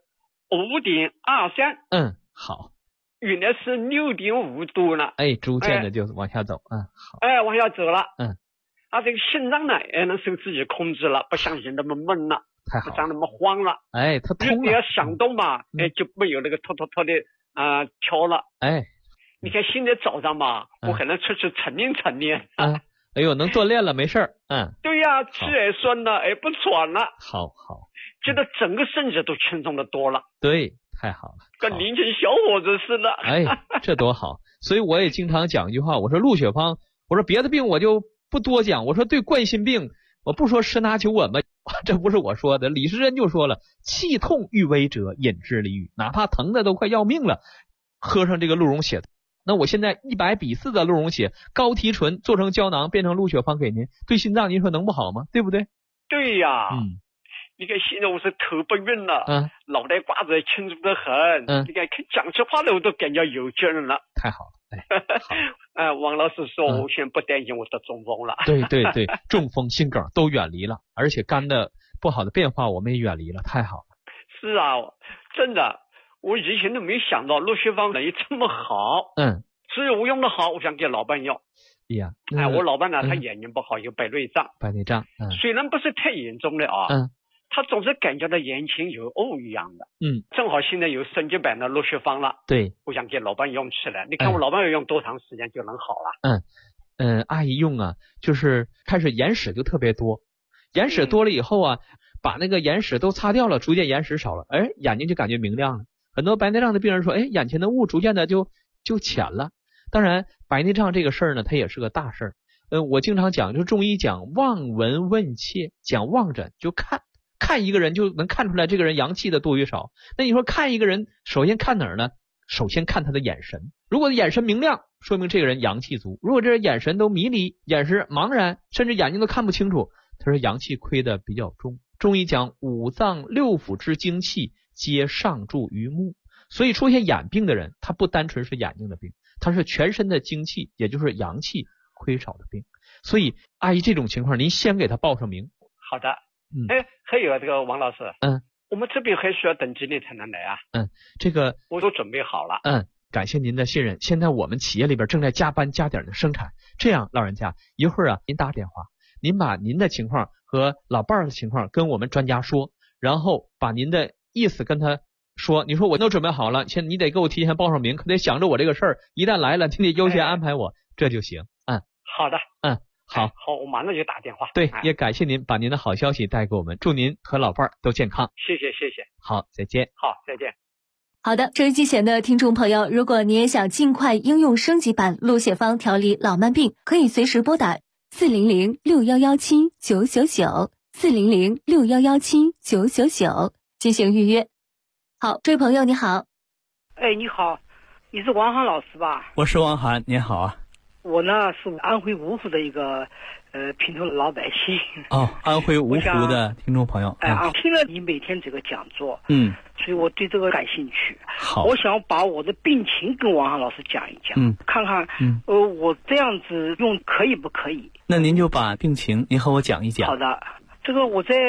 5.23。 好。 原来是6.5多了。 逐渐的就往下走。好。 往下走了。这个心脏呢也能受自己控制了，不像以前那么闷了， 太好了， 不像那么慌了。 它通了。 你要想动嘛，就没有那个突的跳了。你看现在早上嘛，我还能出去晨练。 哎呦，能锻炼了，没事儿。 对呀，气也顺了，不喘了。 好， 觉得整个身体都轻松的多了。 对，太好了， 跟年轻小伙子似的。 这多好！所以我也经常讲一句话，我说陆雪芳，我说别的病我就不多讲，我说对冠心病，我不说10拿9稳吧，这不是我说的，李时珍就说了，气痛欲危者饮之离愈，哪怕疼的都快要命了，喝上这个鹿茸血。那我现在100比4的鹿茸血，高提纯做成胶囊，变成陆雪芳给您，对心脏您说能不好吗？对不对？ 对呀。你看现在我是头不晕了，脑袋瓜子清楚得很。你看讲起话来我都感觉有劲了。 太好了。 王老师说我现在不担心我得中风了。 对，中风心梗都远离了，而且肝的不好的变化我们也远离了，太好了。 是啊，真的，我以前都没想到落血方能这么好。所以我用的好，我想给老伴用。我老伴呢，他眼睛不好，有白内障。虽然不是太严重的啊。他总是感觉到眼前有雾一样的。正好现在有升级版的落血方了。对，我想给老伴用起来。你看我老伴要用多长时间就能好了？ 阿姨用啊，就是开始眼屎就特别多，眼屎多了以后啊，把那个眼屎都擦掉了，逐渐眼屎少了，眼睛就感觉明亮了。很多白内障的病人说，眼前的雾逐渐的就浅了。当然，白内障这个事儿呢，它也是个大事儿。我经常讲，就是中医讲望闻问切，讲望诊就看一个人就能看出来这个人阳气的多与少。那你说看一个人，首先看哪儿呢？首先看他的眼神。如果眼神明亮，说明这个人阳气足；如果这眼神都迷离，眼神茫然，甚至眼睛都看不清楚，他说阳气亏的比较重。中医讲五脏六腑之精气皆上注于目，所以出现眼病的人，他不单纯是眼睛的病，他是全身的精气，也就是阳气亏少的病。所以阿姨这种情况，您先给他报上名。 好的。还有这个王老师，我们这边还需要等几年才能来啊？ 这个我都准备好了。 感谢您的信任。现在我们企业里边正在加班加点的生产，这样老人家一会儿啊，您打电话，您把您的情况和老伴儿的情况跟我们专家说，然后把您的意思跟他说。你说我都准备好了，现在你得给我提前报上名，可得想着我这个事儿，一旦来了，你得优先安排我，这就行。 好的。 好， 我马上就打电话。 对，也感谢您把您的好消息带给我们，祝您和老伴儿都健康。 谢谢。 好，再见。 好，再见。 好的，收音机前的听众朋友，如果你也想尽快应用升级版陆血方调理老慢病，可以随时拨打400-6117-999，400-6117-999进行预约。好，这位朋友你好。 你好，你是王涵老师吧？ 我是王涵，您好啊。 我呢是安徽芜湖的一个平头老百姓。 哦，安徽芜湖的听众朋友。 听了你每天这个讲座，所以我对这个感兴趣。 好， 我想把我的病情跟王航老师讲一讲，看看我这样子用可以不可以？ 那您就把病情您和我讲一讲。 好的，这个我在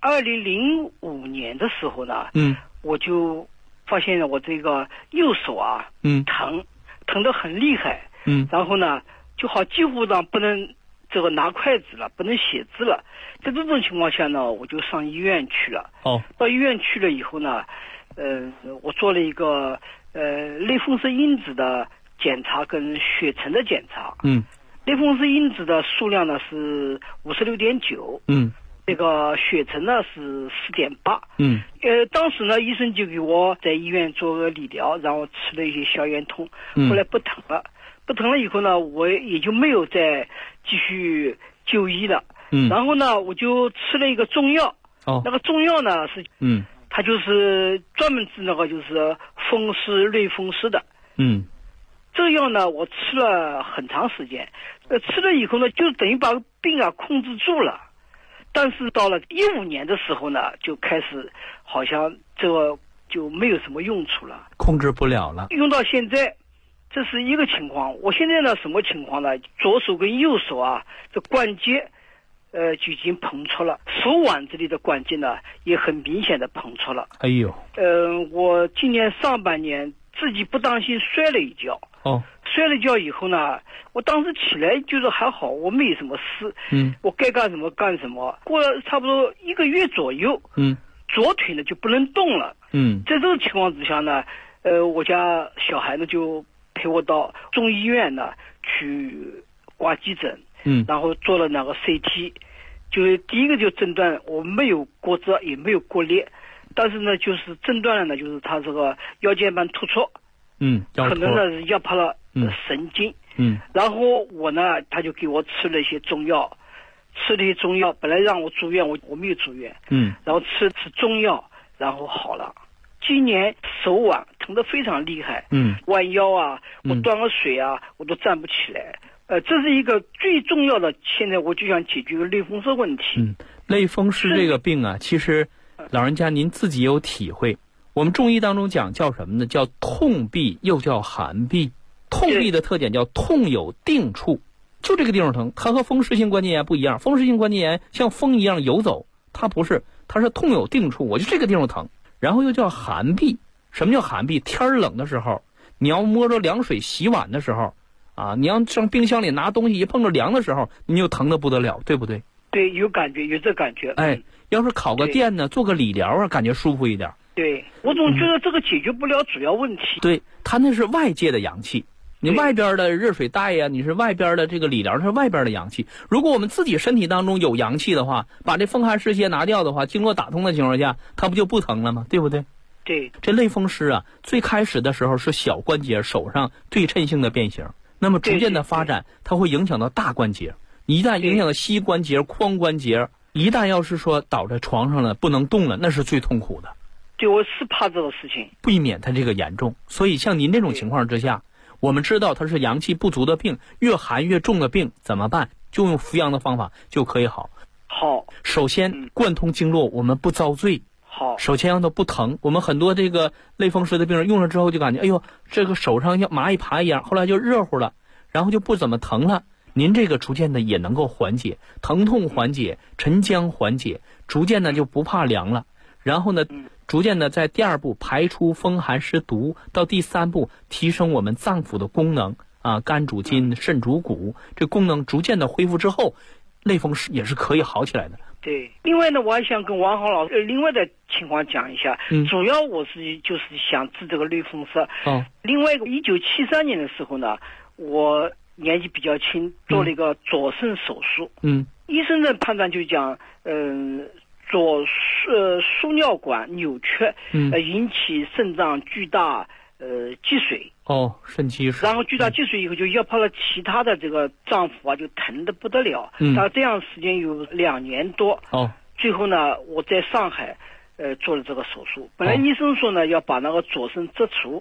2005年的时候呢，我就发现了我这个右手啊，疼得很厉害，然后呢，就好几乎上不能这个拿筷子了，不能写字了。在这种情况下呢，我就上医院去了。到医院去了以后呢，我做了一个类风湿因子的检查跟血沉的检查。类风湿因子的数量呢是56.9。这个血沉呢是4.8。当时呢，医生就给我在医院做个理疗，然后吃了一些消炎痛，后来不疼了。不疼了以后呢，我也就没有再继续就医了。然后呢，我就吃了一个中药。那个中药呢是，它就是专门治那个就是风湿类风湿的。这个药呢，我吃了很长时间，吃了以后呢，就等于把病啊控制住了。但是到了15年的时候呢，就开始好像这个就没有什么用处了， 控制不了了。 用到现在，这是一个情况。我现在呢，什么情况呢？左手跟右手啊，这关节，就已经膨出了，手腕这里的关节呢，也很明显的膨出了。 哎呦。 我今年上半年自己不当心摔了一跤。摔了一跤以后呢，我当时起来就是还好，我没什么事。我该干什么干什么。过了差不多1个月左右，左腿呢就不能动了。在这个情况之下呢，我家小孩呢就陪我到中医院呢去挂急诊，然后做了那个 CT， 就是第一个就诊断我没有骨折也没有骨裂，但是呢就是诊断了呢就是他这个腰间盘突出。可能呢是压迫了神经。然后我呢，他就给我吃了一些中药，本来让我住院，我没有住院。然后吃中药，然后好了。今年手腕疼得非常厉害，弯腰啊，我端个水啊，我都站不起来。这是一个最重要的，现在我就想解决个类风湿问题。 类风湿这个病啊，其实老人家您自己有体会。我们中医当中讲叫什么呢？叫痛痹，又叫寒痹。痛痹的特点叫痛有定处，就这个地方疼。它和风湿性关节炎不一样，风湿性关节炎像风一样游走，它不是，它是痛有定处，我就这个地方疼。然后又叫寒痹。什么叫寒痹？天冷的时候，你要摸着凉水洗碗的时候啊，你要上冰箱里拿东西一碰着凉的时候，你就疼得不得了，对不对？ 对，有感觉，有这感觉。 要是烤个电呢，做个理疗啊，感觉舒服一点。 对，我总觉得这个解决不了主要问题。 对，它那是外界的阳气，你外边的热水袋呀，你是外边的这个理疗是外边的阳气。如果我们自己身体当中有阳气的话，把这风寒湿邪拿掉的话，经络打通的情况下，它不就不疼了吗？对不对？ 对。 这类风湿啊，最开始的时候是小关节手上对称性的变形，那么逐渐的发展，它会影响到大关节。一旦影响到膝关节、髋关节，一旦要是说倒在床上了不能动了，那是最痛苦的。 对，我是怕这个事情， 避免它这个严重。所以像您这种情况之下，我们知道它是阳气不足的病，越寒越重的病怎么办？就用扶阳的方法就可以好。首先贯通经络，我们不遭罪。首先让它不疼。我们很多这个类风湿的病人用了之后就感觉，哎呦，这个手上像蚂蚁爬一样，后来就热乎了，然后就不怎么疼了。您这个逐渐的也能够缓解疼痛，缓解沉僵，缓解，逐渐的就不怕凉了。然后呢，逐渐的在第2步排出风寒湿毒，到第3步提升我们脏腑的功能啊，肝主筋，肾主骨，这功能逐渐的恢复之后，类风湿也是可以好起来的。 对，另外呢，我还想跟王航老师另外的情况讲一下。主要我就是想治这个类风湿。另外一个1973年的时候呢，我年纪比较轻，做了一个左肾手术。医生的判断就讲，左输尿管扭曲，引起肾脏巨大积水。 肾积水。 然后巨大积水以后就压迫了其他的这个脏腑啊，就疼得不得了。大概这样时间有2年多。最后呢，我在上海做了这个手术。本来医生说呢要把那个左肾摘除，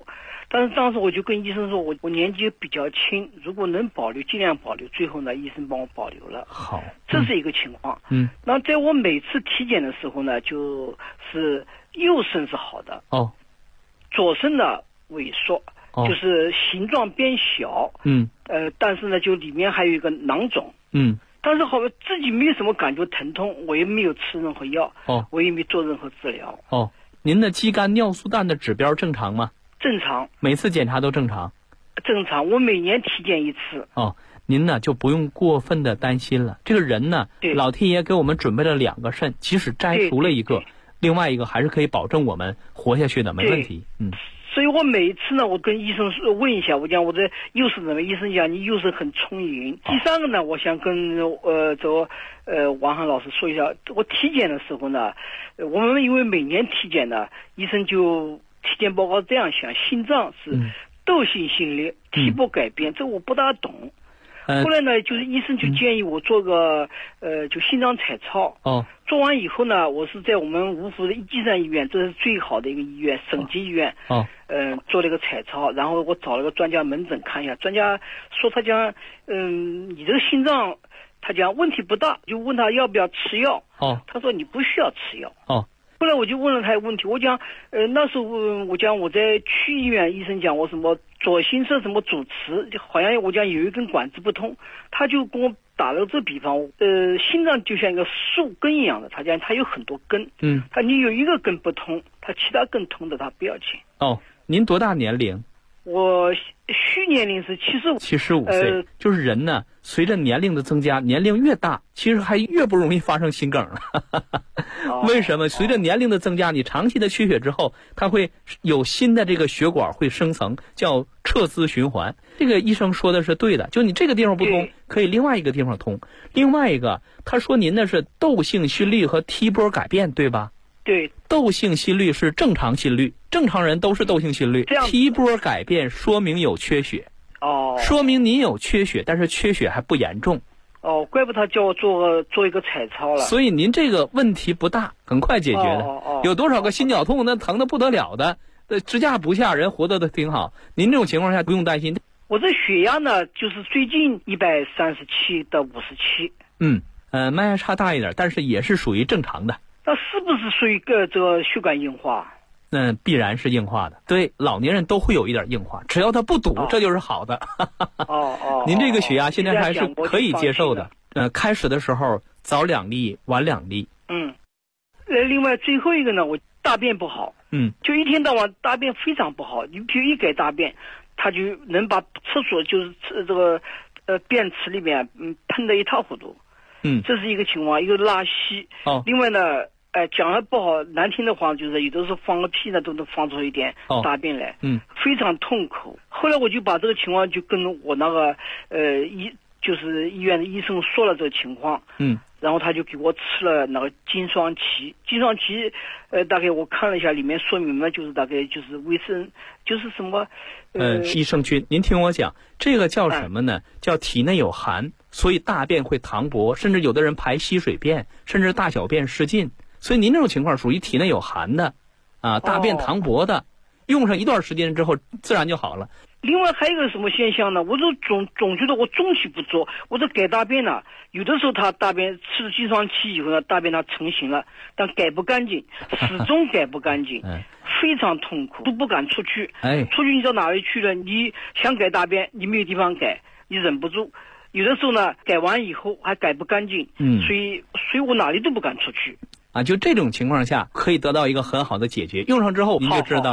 但是当时我就跟医生说，我年纪比较轻，如果能保留尽量保留。最后呢，医生帮我保留了。 好， 这是一个情况。那在我每次体检的时候呢，就是右肾是好的，左肾呢萎缩，就是形状变小，但是呢就里面还有一个囊肿，但是好像自己没有什么感觉疼痛，我也没有吃任何药，我也没做任何治疗。 您的肌酐尿素氮的指标正常吗？ 正常， 每次检查都正常。 正常，我每年体检一次。 您呢就不用过分的担心了。这个人呢，老天爷给我们准备了2个肾，即使摘除了一个，另外一个还是可以保证我们活下去的，没问题。 所以我每一次呢，我跟医生问一下，我讲我的右肾怎么？医生讲你右肾很充盈。第3个呢，我想跟王涵老师说一下，我体检的时候呢，我们因为每年体检呢，医生就体检报告这样想，心脏是窦性心裂，体波改变，这我不大懂。后来呢，就是医生就建议我做个就心脏彩超。做完以后呢，我是在我们芜湖的一基山医院，这是最好的一个医院，省级医院。做了一个彩超，然后我找了个专家门诊看一下，专家说他讲，你这个心脏，他讲问题不大，就问他要不要吃药。他说你不需要吃药。后来我就问了他一个问题，我讲，那时候我讲我在区医院，医生讲我什么左心室什么主磁，好像我讲有一根管子不通，他就跟我打了这比方，心脏就像一个树根一样的，他讲他有很多根，他你有一个根不通，他其他根通的他不要紧。 您多大年龄？ 我虚年龄是 75岁。就是人呢，随着年龄的增加，年龄越大，其实还越不容易发生心梗了。为什么？随着年龄的增加，你长期的缺血之后，它会有新的这个血管会生成，叫撤资循环。这个医生说的是对的，就你这个地方不通，可以另外一个地方通。另外一个，他说您的是窦性心律和 T 波改变，对吧？ 对， 窦性心律是正常心律，正常人都是窦性心律。T 波改变说明有缺血。说明您有缺血，但是缺血还不严重。 怪不得他叫我做一个彩超了。 所以您这个问题不大，很快解决的。有多少个心绞痛那疼得不得了的，支架不下，人活得都挺好。您这种情况下不用担心。 我这血压呢，就是最近137到57。 脉压差大一点，但是也是属于正常的。 那是不是属于这个血管硬化？ 必然是硬化的。对，老年人都会有一点硬化，只要它不堵，这就是好的。您这个血压现在还是可以接受的。开始的时候早2粒，晚2粒。 另外最后一个呢，我大便不好。就一天到晚大便非常不好，你比如一改大便，他就能把厕所就是这个便池里面喷得一塌糊涂。这是一个情况，一个拉稀。另外呢。讲的不好难听的话，就是有的时候放个屁呢，都能放出一点大便来，非常痛苦。后来我就把这个情况就跟我那个就是医院的医生说了这个情况，然后他就给我吃了那个金双歧。金双歧，大概我看了一下，里面说明了就是大概就是维生，就是什么， 益生菌。您听我讲，这个叫什么呢？叫体内有寒，所以大便会溏薄，甚至有的人排稀水便，甚至大小便失禁。所以您这种情况属于体内有寒的，大便溏薄的，用上一段时间之后自然就好了。 另外还有一个什么现象呢？我就总觉得我中气不足，我这改大便呢，有的时候他大便吃了金双歧以后呢，大便它成型了，但改不干净，始终改不干净，非常痛苦，都不敢出去。出去你到哪里去了？你想改大便，你没有地方改，你忍不住。有的时候呢，改完以后还改不干净，所以我哪里都不敢出去。 就这种情况下可以得到一个很好的解决，用上之后您就知道。